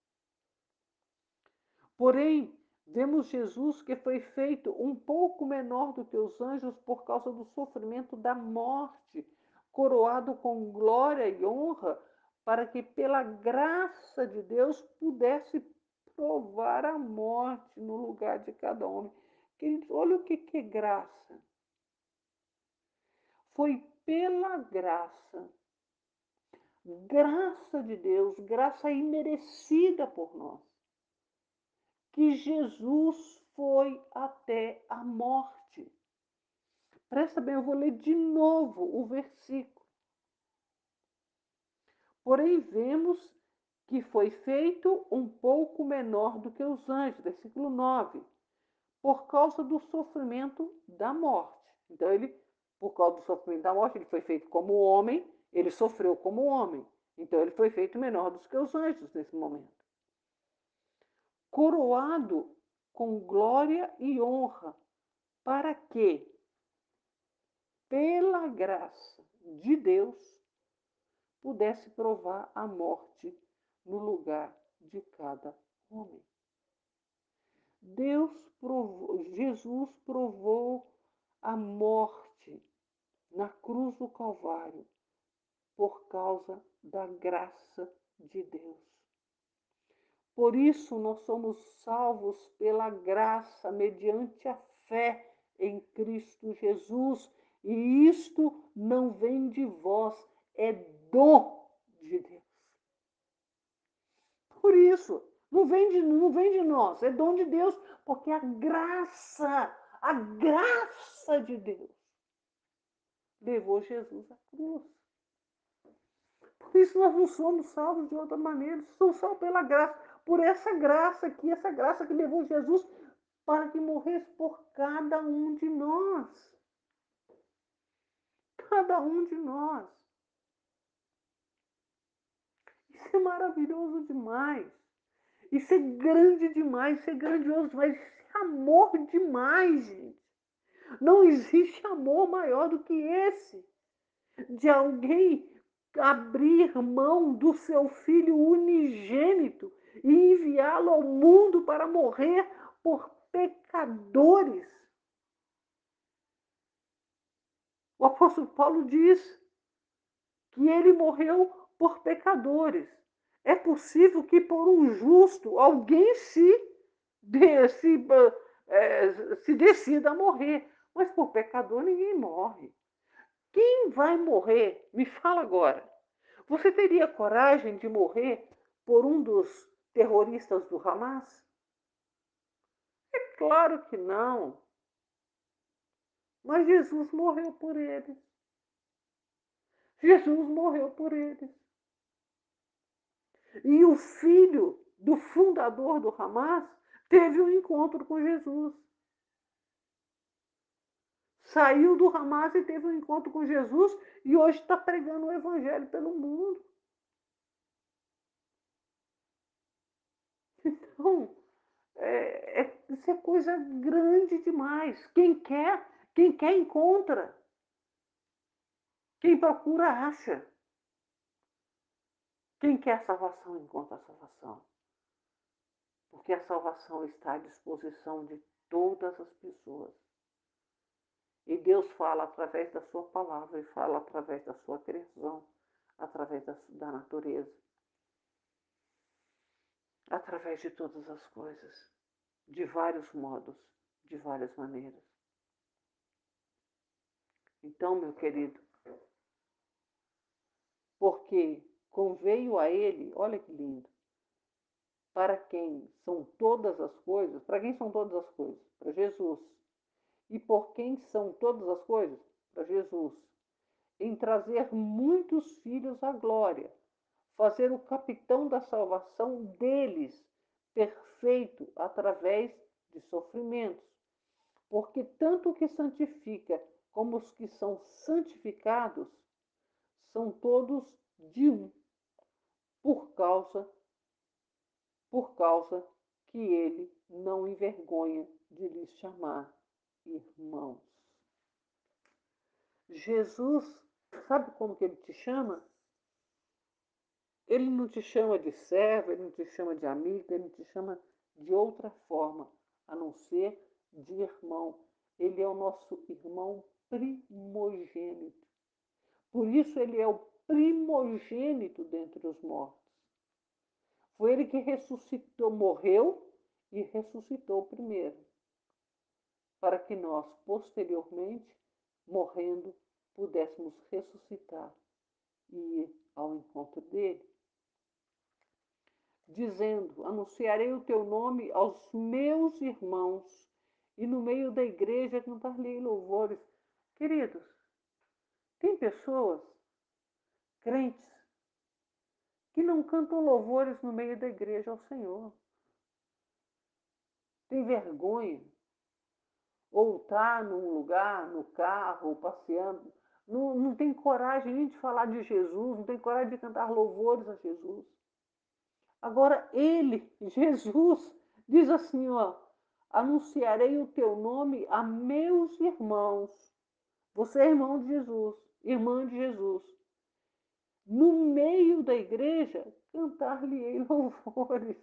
Porém, vemos Jesus que foi feito um pouco menor do que os anjos por causa do sofrimento da morte, coroado com glória e honra, para que pela graça de Deus pudesse provar a morte no lugar de cada homem. Queridos, olha o que é graça. Foi pela graça, graça de Deus, graça imerecida por nós, que Jesus foi até a morte. Presta bem, eu vou ler de novo o versículo. Porém, vemos que foi feito um pouco menor do que os anjos, versículo nove, por causa do sofrimento da morte. Então, ele, por causa do sofrimento da morte, ele foi feito como homem, ele sofreu como homem. Então, ele foi feito menor do que os anjos nesse momento. Coroado com glória e honra, para que, pela graça de Deus, pudesse provar a morte no lugar de cada homem. Deus provou, Jesus provou a morte na cruz do Calvário por causa da graça de Deus. Por isso nós somos salvos pela graça, mediante a fé em Cristo Jesus. E isto não vem de vós, é dom de Deus. Por isso, não vem de, não vem de nós, é dom de Deus, porque a graça, a graça de Deus levou Jesus à cruz. Por isso nós não somos salvos de outra maneira, somos salvos pela graça, por essa graça aqui, essa graça que levou Jesus para que morresse por cada um de nós. Cada um de nós. Isso é maravilhoso demais. Isso é grande demais, isso é grandioso demais, isso é amor demais, gente. Não existe amor maior do que esse. De alguém abrir mão do seu filho unigênito e enviá-lo ao mundo para morrer por pecadores. O apóstolo Paulo diz que ele morreu por pecadores. É possível que por um justo alguém se, se, é, se decida a morrer, mas por pecador ninguém morre. Quem vai morrer? Me fala agora. Você teria coragem de morrer por um dos terroristas do Hamas? É claro que não. Mas Jesus morreu por eles. Jesus morreu por eles. E o filho do fundador do Hamas teve um encontro com Jesus. Saiu do Hamas e teve um encontro com Jesus e hoje está pregando o evangelho pelo mundo. Então, é, é, isso é coisa grande demais. Quem quer, quem quer encontra. Quem procura acha. Quem quer salvação encontra a salvação. Porque a salvação está à disposição de todas as pessoas. E Deus fala através da sua palavra e fala através da sua criação, através da, da natureza, através de todas as coisas, de vários modos, de várias maneiras. Então, meu querido, porque conveio a ele, olha que lindo, para quem são todas as coisas, para quem são todas as coisas? Para Jesus. E por quem são todas as coisas? Para Jesus. Em trazer muitos filhos à glória, fazer o capitão da salvação deles perfeito através de sofrimentos. Porque tanto o que santifica como os que são santificados são todos de um, por causa, por causa que ele não envergonha de lhes chamar irmãos. Jesus, sabe como que ele te chama? Ele não te chama de servo, ele não te chama de amigo, ele não te chama de outra forma, a não ser de irmão. Ele é o nosso irmão primogênito. Por isso ele é o primogênito dentre os mortos. Foi ele que ressuscitou, morreu e ressuscitou primeiro, para que nós, posteriormente, morrendo, pudéssemos ressuscitar e ir ao encontro dele. Dizendo, anunciarei o teu nome aos meus irmãos, e no meio da igreja cantar-lhe louvores. Queridos, tem pessoas, crentes, que não cantam louvores no meio da igreja ao Senhor. Tem vergonha. Ou está num lugar, no carro, ou passeando, não, não tem coragem nem de falar de Jesus, não tem coragem de cantar louvores a Jesus. Agora ele, Jesus, diz assim, ó, anunciarei o teu nome a meus irmãos. Você é irmão de Jesus, irmã de Jesus. No meio da igreja, cantar-lhe-ei louvores.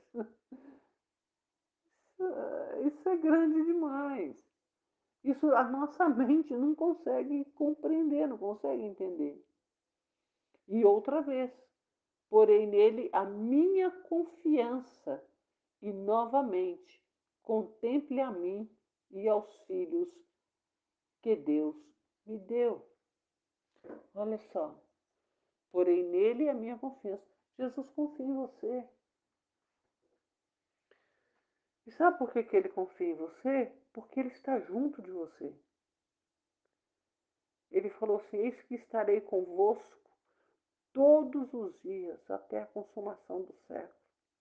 Isso é grande demais. Isso a nossa mente não consegue compreender, não consegue entender. E outra vez, porei nele a minha confiança e novamente contemple a mim e aos filhos que Deus me deu. Olha só, porei nele a minha confiança. Jesus confia em você. E sabe por que, que ele confia em você? Porque ele está junto de você. Ele falou assim, eis que estarei convosco todos os dias até a consumação do século.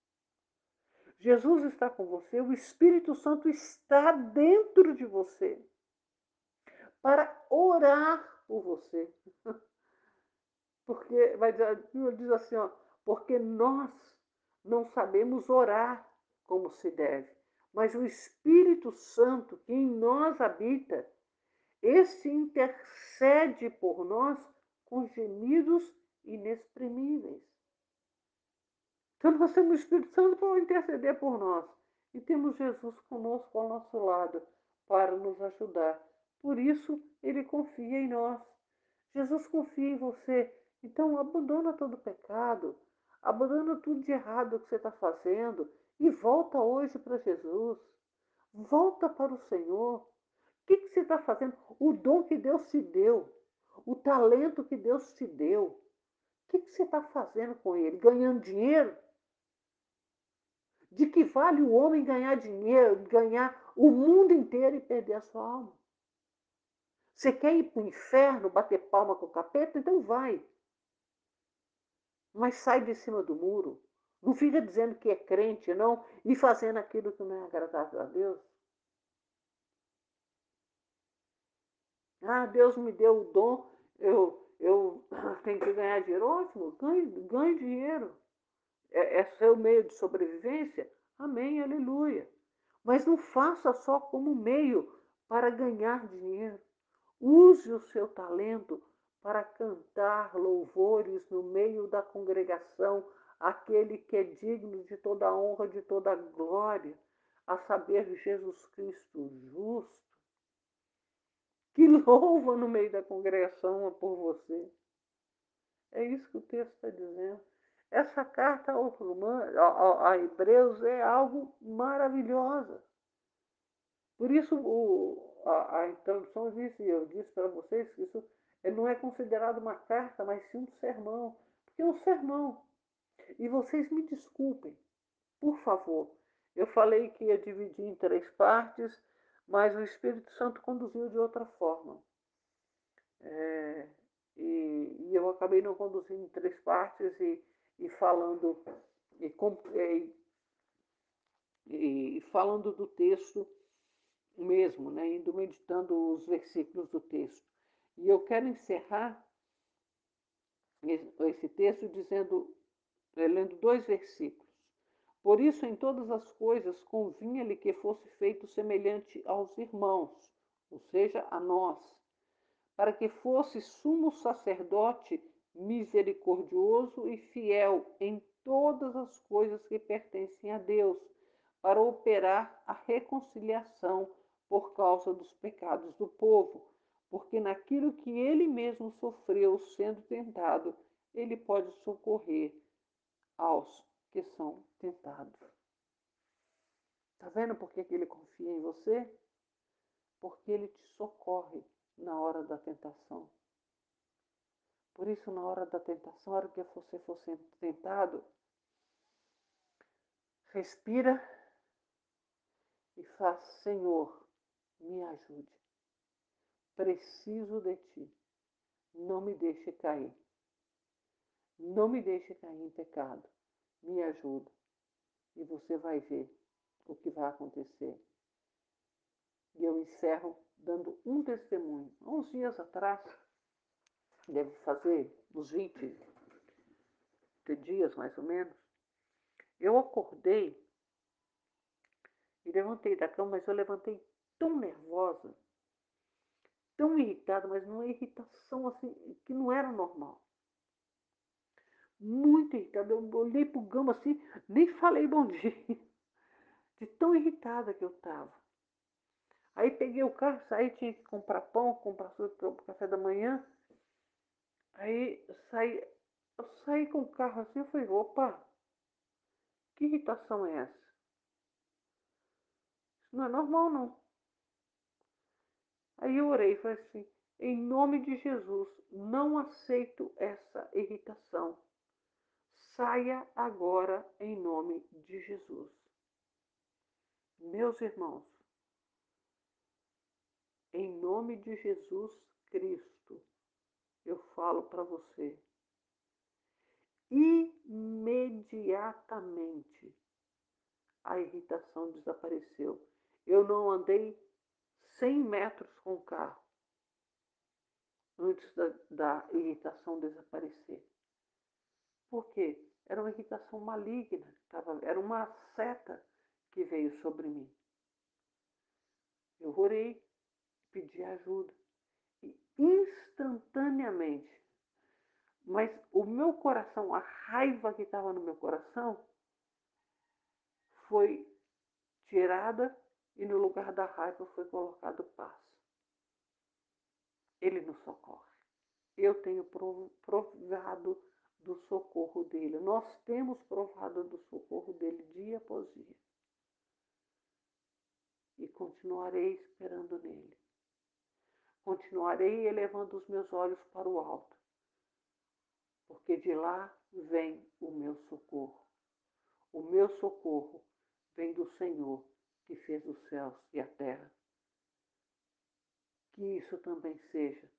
Jesus está com você, o Espírito Santo está dentro de você para orar por você. Porque vai dizer, diz assim, ó, porque nós não sabemos orar como se deve, mas o Espírito Santo que em nós habita, esse intercede por nós com gemidos inexprimíveis. Então nós temos o Espírito Santo para interceder por nós. E temos Jesus conosco ao nosso lado para nos ajudar. Por isso, ele confia em nós. Jesus confia em você. Então abandona todo o pecado. Abandona tudo de errado que você está fazendo. E volta hoje para Jesus. Volta para o Senhor. O que, que você está fazendo? O dom que Deus te deu. O talento que Deus te deu. O que, que você está fazendo com ele? Ganhando dinheiro? De que vale o homem ganhar dinheiro, ganhar o mundo inteiro e perder a sua alma? Você quer ir para o inferno, bater palma com o capeta? Então vai. Mas sai de cima do muro. Não fica dizendo que é crente, não, e fazendo aquilo que não é agradável a Deus. Ah, Deus me deu o dom, eu, eu tenho que ganhar dinheiro. Ótimo, ganhe, ganhe dinheiro. É, é seu meio de sobrevivência? Amém, aleluia. Mas não faça só como meio para ganhar dinheiro. Use o seu talento para cantar louvores no meio da congregação, aquele que é digno de toda honra, de toda glória, a saber, Jesus Cristo justo, que louva no meio da congregação por você. É isso que o texto está dizendo. Essa carta aos Romanos, a, a Hebreus é algo maravilhosa. Por isso o, a, a introdução disse, eu disse para vocês que isso não é considerado uma carta, mas sim um sermão. Porque é um sermão. E vocês me desculpem, por favor. Eu falei que ia dividir em três partes, mas o Espírito Santo conduziu de outra forma. É, e, e eu acabei não conduzindo em três partes e, e falando e, e, e falando do texto mesmo, né, indo meditando os versículos do texto. E eu quero encerrar esse texto dizendo, lendo dois versículos. Por isso, em todas as coisas, convinha-lhe que fosse feito semelhante aos irmãos, ou seja, a nós, para que fosse sumo sacerdote misericordioso e fiel em todas as coisas que pertencem a Deus, para operar a reconciliação por causa dos pecados do povo, porque naquilo que ele mesmo sofreu sendo tentado, ele pode socorrer aos que são tentados. Está vendo por que ele confia em você? Porque ele te socorre na hora da tentação. Por isso, na hora da tentação, na hora que você for tentado, respira e faz, Senhor, me ajude. Preciso de ti. Não me deixe cair. Não me deixe cair em pecado. Me ajuda. E você vai ver o que vai acontecer. E eu encerro dando um testemunho. Há uns dias atrás, deve fazer uns vinte dias mais ou menos, eu acordei e levantei da cama, mas eu levantei tão nervosa, tão irritada, mas numa irritação assim que não era normal. Muito irritada. Eu olhei pro Gama assim, nem falei bom dia. De tão irritada que eu estava. Aí peguei o carro, saí, tinha que comprar pão, comprar tudo para o café da manhã. Aí saí, eu saí com o carro assim, eu falei, opa, que irritação é essa? Isso não é normal, não. Aí eu orei e falei assim, em nome de Jesus, não aceito essa irritação. Saia agora em nome de Jesus. Meus irmãos, em nome de Jesus Cristo, eu falo para você, imediatamente a irritação desapareceu. Eu não andei cem metros com o carro antes da, da irritação desaparecer. Por quê? Era uma irritação maligna, tava, era uma seta que veio sobre mim. Eu orei, pedi ajuda e instantaneamente, mas o meu coração, a raiva que estava no meu coração, foi tirada e no lugar da raiva foi colocado paz. Ele nos socorre. Eu tenho provado do socorro dele. Nós temos provado do socorro dele dia após dia. E continuarei esperando nele. Continuarei elevando os meus olhos para o alto, porque de lá vem o meu socorro. O meu socorro vem do Senhor, que fez os céus e a terra. Que isso também seja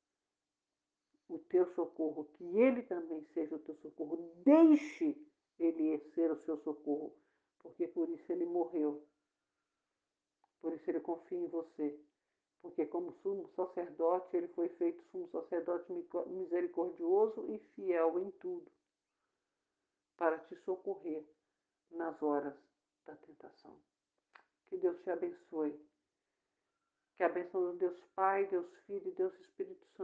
o teu socorro, que ele também seja o teu socorro. Deixe ele ser o seu socorro, porque por isso ele morreu. Por isso ele confia em você. Porque como sumo sacerdote, ele foi feito sumo sacerdote misericordioso e fiel em tudo, para te socorrer nas horas da tentação. Que Deus te abençoe. Que a bênção do Deus Pai, Deus Filho e Deus Espírito